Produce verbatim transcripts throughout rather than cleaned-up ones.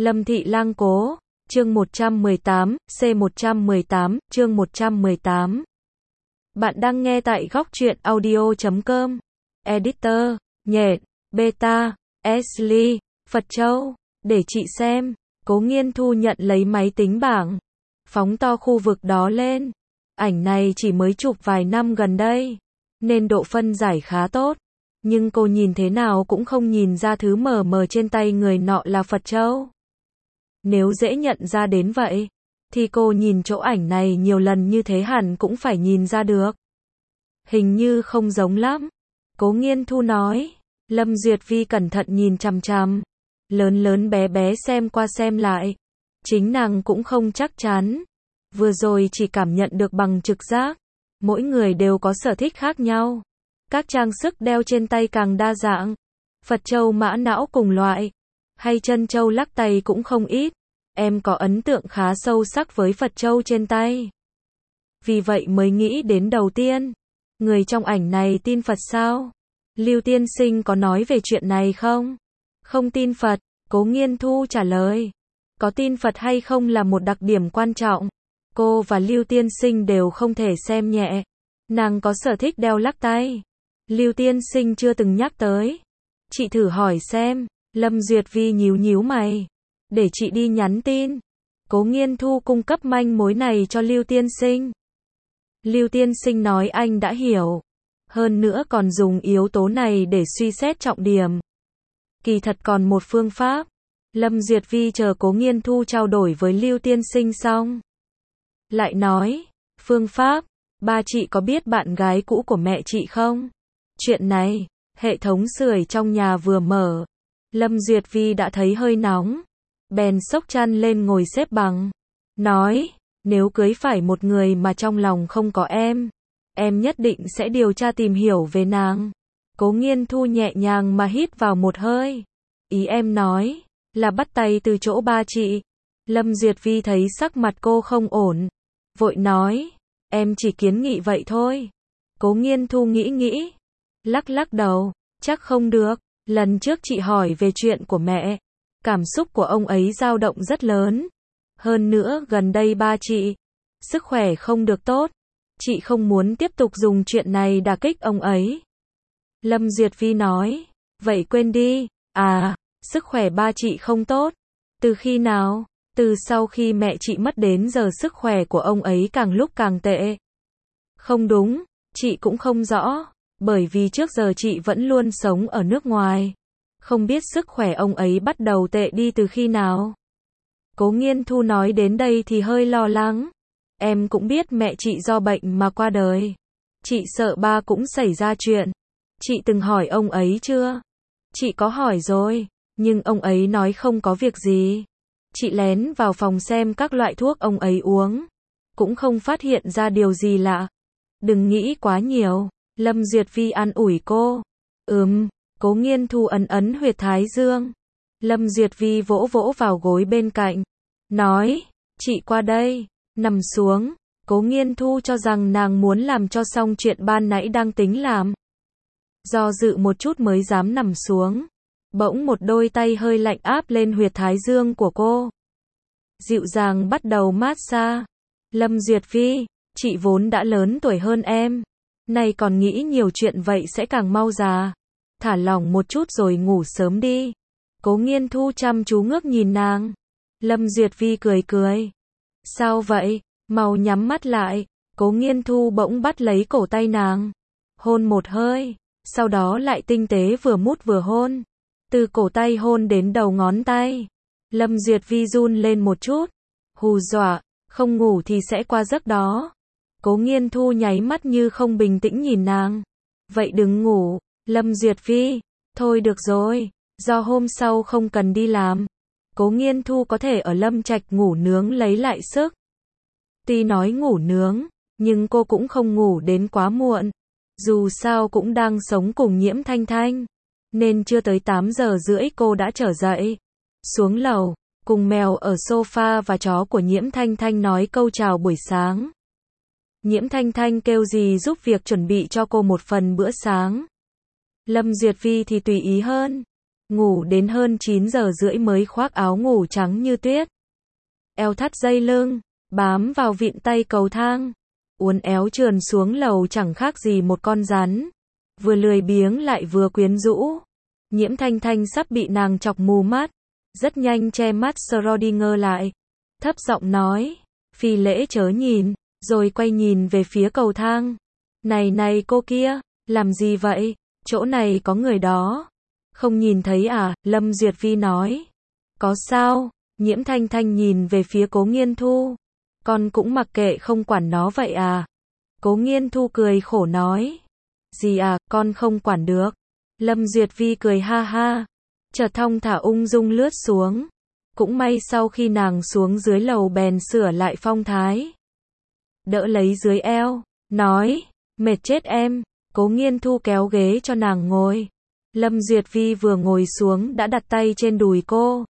Lâm Thị Lang Cố, chương một trăm mười tám, C một trăm mười tám, chương một trăm mười tám. Bạn đang nghe tại góc truyện audio chấm com. Editor, Nhện, Beta, Ashley, Phật Châu, để chị xem. Cố Nghiên Thu nhận lấy máy tính bảng, phóng to khu vực đó lên. Ảnh này chỉ mới chụp vài năm gần đây, nên độ phân giải khá tốt. Nhưng cô nhìn thế nào cũng không nhìn ra thứ mờ mờ trên tay người nọ là Phật Châu. Nếu dễ nhận ra đến vậy, thì cô nhìn chỗ ảnh này nhiều lần như thế hẳn cũng phải nhìn ra được. Hình như không giống lắm, Cố Nghiên Thu nói. Lâm Duyệt Vi cẩn thận nhìn chằm chằm, lớn lớn bé bé xem qua xem lại. Chính nàng cũng không chắc chắn. Vừa rồi chỉ cảm nhận được bằng trực giác. Mỗi người đều có sở thích khác nhau. Các trang sức đeo trên tay càng đa dạng. Phật châu mã não cùng loại, hay chân châu lắc tay cũng không ít. Em có ấn tượng khá sâu sắc với Phật châu trên tay. Vì vậy mới nghĩ đến đầu tiên, người trong ảnh này tin Phật sao? Lưu tiên sinh có nói về chuyện này không? Không tin Phật, Cố Nghiên Thu trả lời. Có tin Phật hay không là một đặc điểm quan trọng. Cô và Lưu tiên sinh đều không thể xem nhẹ. Nàng có sở thích đeo lắc tay. Lưu tiên sinh chưa từng nhắc tới. Chị thử hỏi xem. Lâm Duyệt Vi nhíu nhíu mày. Để chị đi nhắn tin. Cố Nghiên Thu cung cấp manh mối này cho Lưu tiên sinh. Lưu tiên sinh nói anh đã hiểu. Hơn nữa còn dùng yếu tố này để suy xét trọng điểm. Kỳ thật còn một phương pháp. Lâm Duyệt Vi chờ Cố Nghiên Thu trao đổi với Lưu tiên sinh xong, lại nói, phương pháp, ba chị có biết bạn gái cũ của mẹ chị không? Chuyện này, hệ thống sưởi trong nhà vừa mở. Lâm Duyệt Vi đã thấy hơi nóng. Bèn xốc chăn lên ngồi xếp bằng. Nói, nếu cưới phải một người mà trong lòng không có em, em nhất định sẽ điều tra tìm hiểu về nàng. Cố Nghiên Thu nhẹ nhàng mà hít vào một hơi. Ý em nói, là bắt tay từ chỗ ba chị. Lâm Duyệt Vi thấy sắc mặt cô không ổn. Vội nói, em chỉ kiến nghị vậy thôi. Cố Nghiên Thu nghĩ nghĩ. Lắc lắc đầu, chắc không được. Lần trước chị hỏi về chuyện của mẹ. Cảm xúc của ông ấy dao động rất lớn. Hơn nữa gần đây ba chị, sức khỏe không được tốt. Chị không muốn tiếp tục dùng chuyện này đả kích ông ấy. Lâm Duyệt Vi nói, vậy quên đi. À, sức khỏe ba chị không tốt. Từ khi nào? Từ sau khi mẹ chị mất đến giờ sức khỏe của ông ấy càng lúc càng tệ. Không đúng, chị cũng không rõ. Bởi vì trước giờ chị vẫn luôn sống ở nước ngoài. Không biết sức khỏe ông ấy bắt đầu tệ đi từ khi nào. Cố Nghiên Thu nói đến đây thì hơi lo lắng. Em cũng biết mẹ chị do bệnh mà qua đời. Chị sợ ba cũng xảy ra chuyện. Chị từng hỏi ông ấy chưa? Chị có hỏi rồi, nhưng ông ấy nói không có việc gì. Chị lén vào phòng xem các loại thuốc ông ấy uống, cũng không phát hiện ra điều gì lạ. Đừng nghĩ quá nhiều. Lâm Duyệt Vi an ủi cô. Ừm, Cố Nghiên Thu ấn ấn huyệt thái dương. Lâm Duyệt Vi vỗ vỗ vào gối bên cạnh. Nói, chị qua đây, nằm xuống. Cố Nghiên Thu cho rằng nàng muốn làm cho xong chuyện ban nãy đang tính làm. Do dự một chút mới dám nằm xuống. Bỗng một đôi tay hơi lạnh áp lên huyệt thái dương của cô. Dịu dàng bắt đầu mát xa. Lâm Duyệt Vi, chị vốn đã lớn tuổi hơn em. Nay còn nghĩ nhiều chuyện vậy sẽ càng mau già. Thả lỏng một chút rồi ngủ sớm đi. Cố Nghiên Thu chăm chú ngước nhìn nàng. Lâm Duyệt Vi cười cười. Sao vậy? Mau nhắm mắt lại. Cố Nghiên Thu bỗng bắt lấy cổ tay nàng. Hôn một hơi. Sau đó lại tinh tế vừa mút vừa hôn. Từ cổ tay hôn đến đầu ngón tay. Lâm Duyệt Vi run lên một chút. Hù dọa, không ngủ thì sẽ qua giấc đó. Cố Nghiên Thu nháy mắt như không bình tĩnh nhìn nàng. Vậy đừng ngủ. Lâm Duyệt Vi, thôi được rồi, do hôm sau không cần đi làm. Cố Nghiên Thu có thể ở Lâm Trạch ngủ nướng lấy lại sức. Tuy nói ngủ nướng, nhưng cô cũng không ngủ đến quá muộn. Dù sao cũng đang sống cùng Nhiễm Thanh Thanh, nên chưa tới tám giờ rưỡi cô đã trở dậy. Xuống lầu, cùng mèo ở sofa và chó của Nhiễm Thanh Thanh nói câu chào buổi sáng. Nhiễm Thanh Thanh kêu dì giúp việc chuẩn bị cho cô một phần bữa sáng. Lâm Duyệt Vi thì tùy ý hơn. ngủ đến hơn chín giờ rưỡi mới khoác áo ngủ trắng như tuyết. Eo thắt dây lưng, bám vào vịn tay cầu thang, uốn éo trườn xuống lầu chẳng khác gì một con rắn, vừa lười biếng lại vừa quyến rũ. Nhiễm Thanh Thanh sắp bị nàng chọc mù mắt, rất nhanh che mắt Schrödinger lại, thấp giọng nói, phi lễ chớ nhìn, rồi quay nhìn về phía cầu thang. Này này cô kia, làm gì vậy, chỗ này có người đó. Không nhìn thấy à, Lâm Duyệt Vi nói. Có sao, Nhiễm Thanh Thanh nhìn về phía Cố Nghiên Thu. Con cũng mặc kệ không quản nó vậy à. Cố Nghiên Thu cười khổ nói. Gì à, con không quản được. Lâm Duyệt Vi cười ha ha. Chợt thong thả ung dung lướt xuống. Cũng may sau khi nàng xuống dưới lầu bèn sửa lại phong thái. Đỡ lấy dưới eo, nói, mệt chết em. Cố Nghiên Thu kéo ghế cho nàng ngồi. Lâm Duyệt Vi vừa ngồi xuống đã đặt tay trên đùi cô.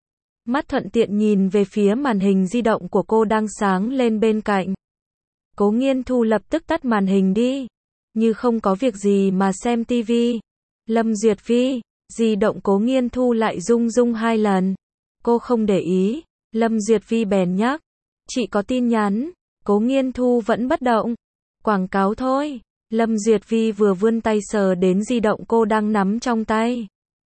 Mắt thuận tiện nhìn về phía màn hình di động của cô đang sáng lên bên cạnh. Cố Nghiên Thu lập tức tắt màn hình đi, như không có việc gì mà xem tivi. Lâm Duyệt Vi, di động Cố Nghiên Thu lại rung rung hai lần. Cô không để ý, Lâm Duyệt Vi bèn nhắc, chị có tin nhắn. Cố Nghiên Thu vẫn bất động. Quảng cáo thôi. Lâm Duyệt Vi vừa vươn tay sờ đến di động cô đang nắm trong tay.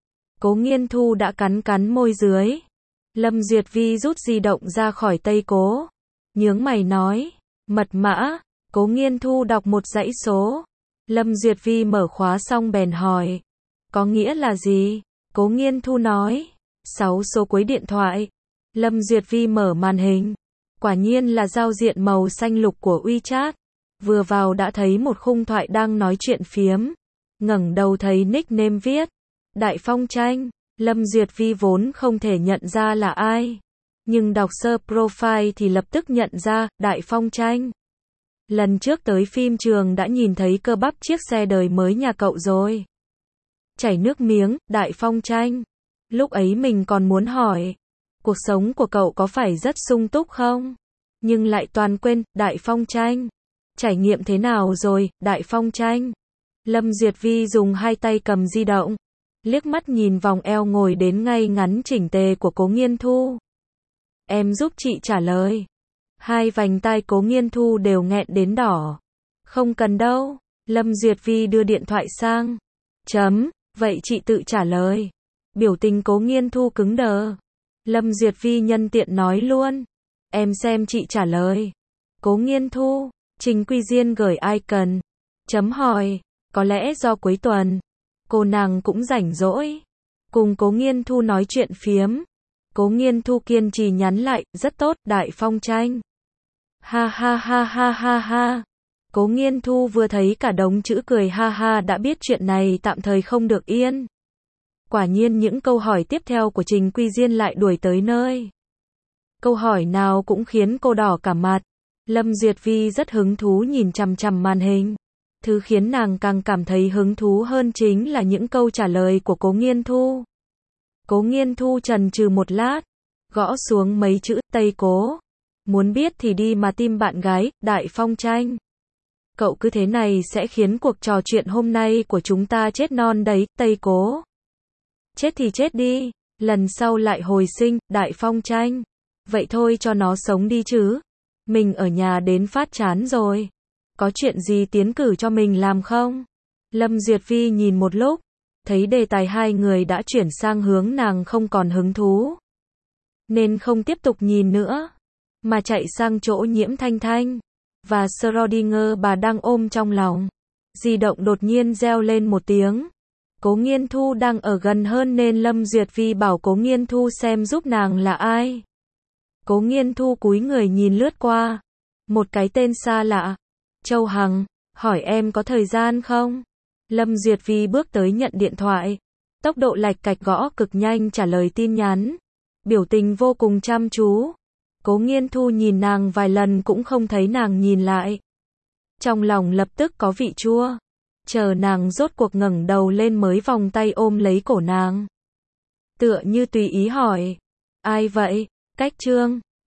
Cố Nghiên Thu đã cắn cắn môi dưới. Lâm Duyệt Vi rút di động ra khỏi tay cố. Nhướng mày nói, mật mã. Cố Nghiên Thu đọc một dãy số. Lâm Duyệt Vi mở khóa xong bèn hỏi, có nghĩa là gì? Cố Nghiên Thu nói, sáu số cuối điện thoại. Lâm Duyệt Vi mở màn hình. Quả nhiên là giao diện màu xanh lục của WeChat. Vừa vào đã thấy một khung thoại đang nói chuyện phiếm. Ngẩng đầu thấy nickname viết Đại Phong Tranh. Lâm Duyệt Vi vốn không thể nhận ra là ai, nhưng đọc sơ profile thì lập tức nhận ra, Đại Phong Tranh. Lần trước tới phim trường đã nhìn thấy cơ bắp chiếc xe đời mới nhà cậu rồi. Chảy nước miếng, Đại Phong Tranh. Lúc ấy mình còn muốn hỏi, cuộc sống của cậu có phải rất sung túc không? Nhưng lại toàn quên, Đại Phong Tranh. Trải nghiệm thế nào rồi, Đại Phong Tranh? Lâm Duyệt Vi dùng hai tay cầm di động, liếc mắt nhìn vòng eo ngồi đến ngay ngắn chỉnh tề của Cố Nghiên Thu. Em giúp chị trả lời. Hai vành tai Cố Nghiên Thu đều nghẹn đến đỏ. Không cần đâu. Lâm Duyệt Vi đưa điện thoại sang. Chấm, vậy chị tự trả lời. Biểu tình Cố Nghiên Thu cứng đờ. Lâm Duyệt Vi nhân tiện nói luôn. Em xem chị trả lời. Cố Nghiên Thu, Trình Quy Diên gửi icon. Chấm hỏi, có lẽ do cuối tuần. Cô nàng cũng rảnh rỗi. Cùng Cố Nghiên Thu nói chuyện phiếm. Cố Nghiên Thu kiên trì nhắn lại, rất tốt, Đại Phong Tranh. Ha ha ha ha ha ha. Cố Nghiên Thu vừa thấy cả đống chữ cười ha ha đã biết chuyện này tạm thời không được yên. Quả nhiên những câu hỏi tiếp theo của Trình Quy Diên lại đuổi tới nơi. Câu hỏi nào cũng khiến cô đỏ cả mặt. Lâm Duyệt Vi rất hứng thú nhìn chằm chằm màn hình. Thứ khiến nàng càng cảm thấy hứng thú hơn chính là những câu trả lời của Cố Nghiên Thu. Cố Nghiên Thu chần chừ một lát, gõ xuống mấy chữ, Tây Cố. Muốn biết thì đi mà tìm bạn gái, Đại Phong Tranh. Cậu cứ thế này sẽ khiến cuộc trò chuyện hôm nay của chúng ta chết non đấy, Tây Cố. Chết thì chết đi, lần sau lại hồi sinh, Đại Phong Tranh. Vậy thôi cho nó sống đi chứ. Mình ở nhà đến phát chán rồi. Có chuyện gì tiến cử cho mình làm không? Lâm Duyệt Vi nhìn một lúc, thấy đề tài hai người đã chuyển sang hướng nàng không còn hứng thú. Nên không tiếp tục nhìn nữa, mà chạy sang chỗ Nhiễm Thanh Thanh. Và Schrödinger bà đang ôm trong lòng. Di động đột nhiên reo lên một tiếng. Cố Nghiên Thu đang ở gần hơn nên Lâm Duyệt Vi bảo Cố Nghiên Thu xem giúp nàng là ai. Cố Nghiên Thu cúi người nhìn lướt qua. Một cái tên xa lạ. Châu Hằng, hỏi em có thời gian không? Lâm Duyệt Vi bước tới nhận điện thoại. Tốc độ lạch cạch gõ cực nhanh trả lời tin nhắn. Biểu tình vô cùng chăm chú. Cố Nghiên Thu nhìn nàng vài lần cũng không thấy nàng nhìn lại. Trong lòng lập tức có vị chua. Chờ nàng rốt cuộc ngẩng đầu lên mới vòng tay ôm lấy cổ nàng. Tựa như tùy ý hỏi. Ai vậy? Cách Trương.